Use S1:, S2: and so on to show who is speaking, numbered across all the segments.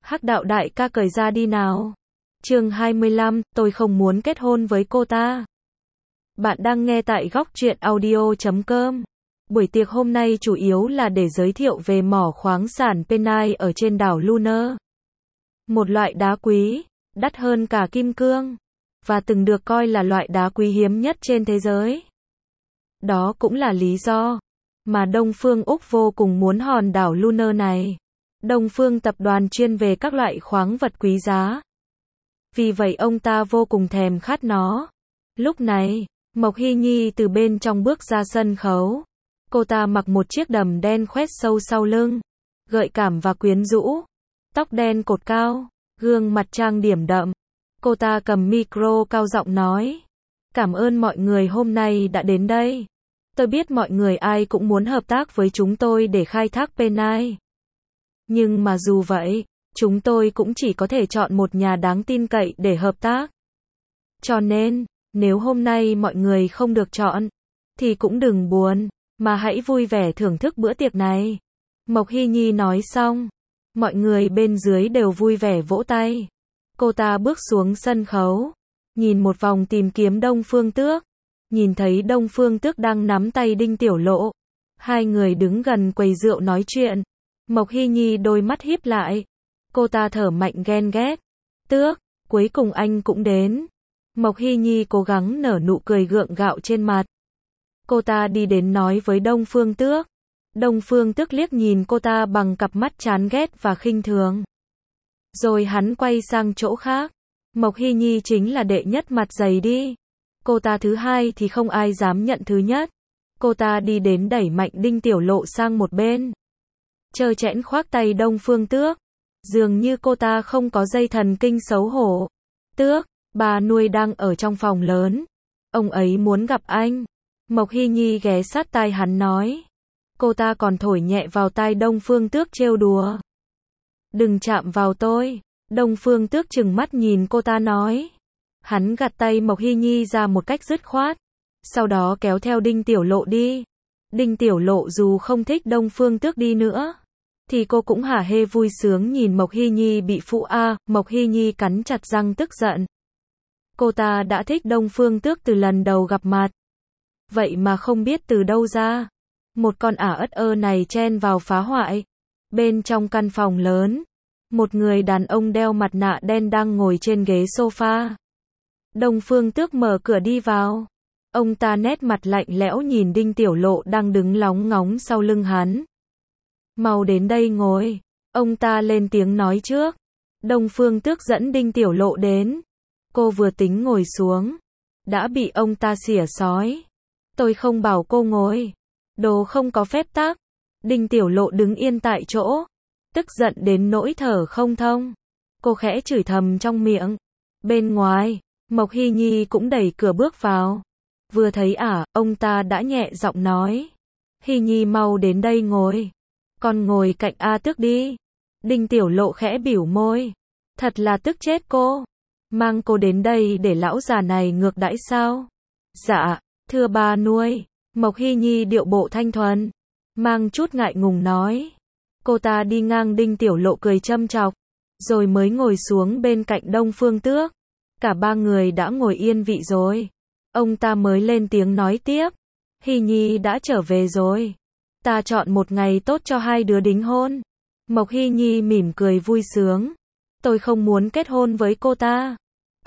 S1: Hắc đạo đại ca cởi ra đi nào. Chương 25, tôi không muốn kết hôn với cô ta. Bạn đang nghe tại góc truyện audio.com. Buổi tiệc hôm nay chủ yếu là để giới thiệu về mỏ khoáng sản Penile ở trên đảo Lunar. Một loại đá quý, đắt hơn cả kim cương, và từng được coi là loại đá quý hiếm nhất trên thế giới. Đó cũng là lý do mà Đông Phương Úc vô cùng muốn hòn đảo Lunar này. Đông Phương tập đoàn chuyên về các loại khoáng vật quý giá. Vì vậy ông ta vô cùng thèm khát nó. Lúc này, Mộc Hy Nhi từ bên trong bước ra sân khấu. Cô ta mặc một chiếc đầm đen khoét sâu sau lưng, gợi cảm và quyến rũ. Tóc đen cột cao, gương mặt trang điểm đậm. Cô ta cầm micro cao giọng nói: "Cảm ơn mọi người hôm nay đã đến đây. Tôi biết mọi người ai cũng muốn hợp tác với chúng tôi để khai thác Penile. Nhưng mà dù vậy, chúng tôi cũng chỉ có thể chọn một nhà đáng tin cậy để hợp tác. Cho nên, nếu hôm nay mọi người không được chọn, thì cũng đừng buồn, mà hãy vui vẻ thưởng thức bữa tiệc này." Mộc Hy Nhi nói xong, mọi người bên dưới đều vui vẻ vỗ tay. Cô ta bước xuống sân khấu, nhìn một vòng tìm kiếm Đông Phương Tước. Nhìn thấy Đông Phương Tước đang nắm tay Đinh Tiểu Lộ. Hai người đứng gần quầy rượu nói chuyện. Mộc Hy Nhi đôi mắt híp lại. Cô ta thở mạnh ghen ghét. "Tước, cuối cùng anh cũng đến." Mộc Hy Nhi cố gắng nở nụ cười gượng gạo trên mặt. Cô ta đi đến nói với Đông Phương Tước. Đông Phương Tước liếc nhìn cô ta bằng cặp mắt chán ghét và khinh thường. Rồi hắn quay sang chỗ khác. Mộc Hy Nhi chính là đệ nhất mặt dày đi. Cô ta thứ hai thì không ai dám nhận thứ nhất. Cô ta đi đến đẩy mạnh Đinh Tiểu Lộ sang một bên. Trơ trẽn khoác tay Đông Phương Tước. Dường như cô ta không có dây thần kinh xấu hổ. "Tước, bà nuôi đang ở trong phòng lớn. Ông ấy muốn gặp anh." Mộc Hy Nhi ghé sát tai hắn nói. Cô ta còn thổi nhẹ vào tai Đông Phương Tước trêu đùa. "Đừng chạm vào tôi." Đông Phương Tước trừng mắt nhìn cô ta nói. Hắn gạt tay Mộc Hy Nhi ra một cách dứt khoát. Sau đó kéo theo Đinh Tiểu Lộ đi. Đinh Tiểu Lộ dù không thích Đông Phương Tước đi nữa, thì cô cũng hả hê vui sướng nhìn Mộc Hy Nhi bị phụ a. Mộc Hy Nhi cắn chặt răng tức giận. Cô ta đã thích Đông Phương Tước từ lần đầu gặp mặt. Vậy mà không biết từ đâu ra, một con ả ất ơ này chen vào phá hoại. Bên trong căn phòng lớn, một người đàn ông đeo mặt nạ đen đang ngồi trên ghế sofa. Đông Phương Tước mở cửa đi vào. Ông ta nét mặt lạnh lẽo nhìn Đinh Tiểu Lộ đang đứng lóng ngóng sau lưng hắn. "Mau đến đây ngồi." Ông ta lên tiếng nói trước. Đông Phương Tước dẫn Đinh Tiểu Lộ đến. Cô vừa tính ngồi xuống, đã bị ông ta xỉa xói. "Tôi không bảo cô ngồi. Đồ không có phép tắc." Đinh Tiểu Lộ đứng yên tại chỗ, tức giận đến nỗi thở không thông. Cô khẽ chửi thầm trong miệng. Bên ngoài, Mộc Hy Nhi cũng đẩy cửa bước vào. Vừa thấy ông ta đã nhẹ giọng nói. "Hy Nhi mau đến đây ngồi. Con ngồi cạnh A Tước đi." Đinh Tiểu Lộ khẽ bỉu môi. Thật là tức chết cô. Mang cô đến đây để lão già này ngược đãi sao? "Dạ, thưa bà nuôi." Mộc Hy Nhi điệu bộ thanh thuần, mang chút ngại ngùng nói. Cô ta đi ngang Đinh Tiểu Lộ cười châm chọc, rồi mới ngồi xuống bên cạnh Đông Phương Tước. Cả ba người đã ngồi yên vị rồi. Ông ta mới lên tiếng nói tiếp. "Hy Nhi đã trở về rồi. Ta chọn một ngày tốt cho hai đứa đính hôn." Mộc Hy Nhi mỉm cười vui sướng. "Tôi không muốn kết hôn với cô ta."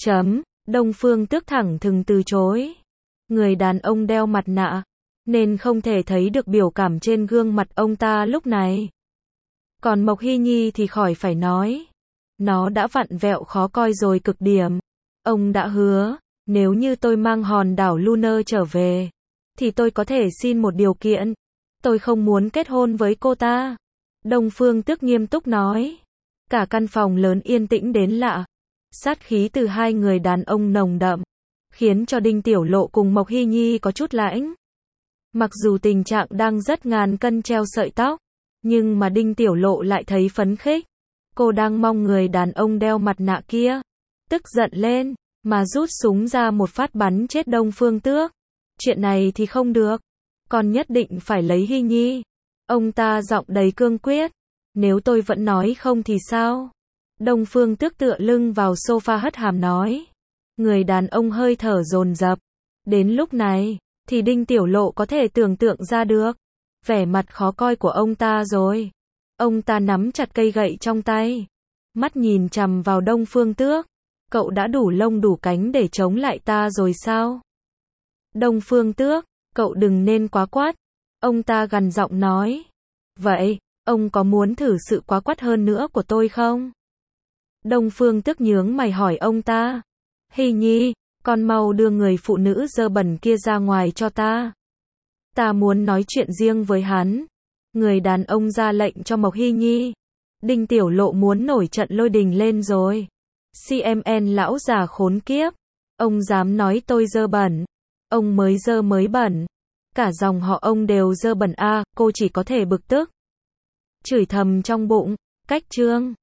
S1: Đông Phương Tước thẳng thừng từ chối. Người đàn ông đeo mặt nạ, nên không thể thấy được biểu cảm trên gương mặt ông ta lúc này. Còn Mộc Hy Nhi thì khỏi phải nói. Nó đã vặn vẹo khó coi rồi cực điểm. "Ông đã hứa, nếu như tôi mang hòn đảo Lunar trở về, thì tôi có thể xin một điều kiện. Tôi không muốn kết hôn với cô ta." Đông Phương Tước nghiêm túc nói. Cả căn phòng lớn yên tĩnh đến lạ. Sát khí từ hai người đàn ông nồng đậm, khiến cho Đinh Tiểu Lộ cùng Mộc Hy Nhi có chút lãnh. Mặc dù tình trạng đang rất ngàn cân treo sợi tóc, nhưng mà Đinh Tiểu Lộ lại thấy phấn khích. Cô đang mong người đàn ông đeo mặt nạ kia tức giận lên, mà rút súng ra một phát bắn chết Đông Phương Tước. "Chuyện này thì không được. Con nhất định phải lấy Hy Nhi." Ông ta giọng đầy cương quyết. "Nếu tôi vẫn nói không thì sao? Đông Phương Tước tựa lưng vào sofa hất hàm nói. Người đàn ông hơi thở dồn dập. Đến lúc này, thì Đinh Tiểu Lộ có thể tưởng tượng ra được vẻ mặt khó coi của ông ta rồi. Ông ta nắm chặt cây gậy trong tay, mắt nhìn chằm vào Đông Phương Tước. Cậu đã đủ lông đủ cánh để chống lại ta rồi sao? Đông Phương Tước, cậu đừng nên quá quát. Ông ta gằn giọng nói. Vậy, ông có muốn thử sự quá quát hơn nữa của tôi không? Đông Phương Tước nhướng mày hỏi ông ta. Hy Nhi, con mau đưa người phụ nữ dơ bẩn kia ra ngoài cho ta. Ta muốn nói chuyện riêng với hắn. Người đàn ông ra lệnh cho Mộc Hy Nhi. Đinh Tiểu Lộ muốn nổi trận lôi đình lên rồi. CMN lão già khốn kiếp. Ông dám nói tôi dơ bẩn. Ông mới dơ mới bẩn. Cả dòng họ ông đều dơ bẩn a. Cô chỉ có thể bực tức chửi thầm trong bụng. Cách chương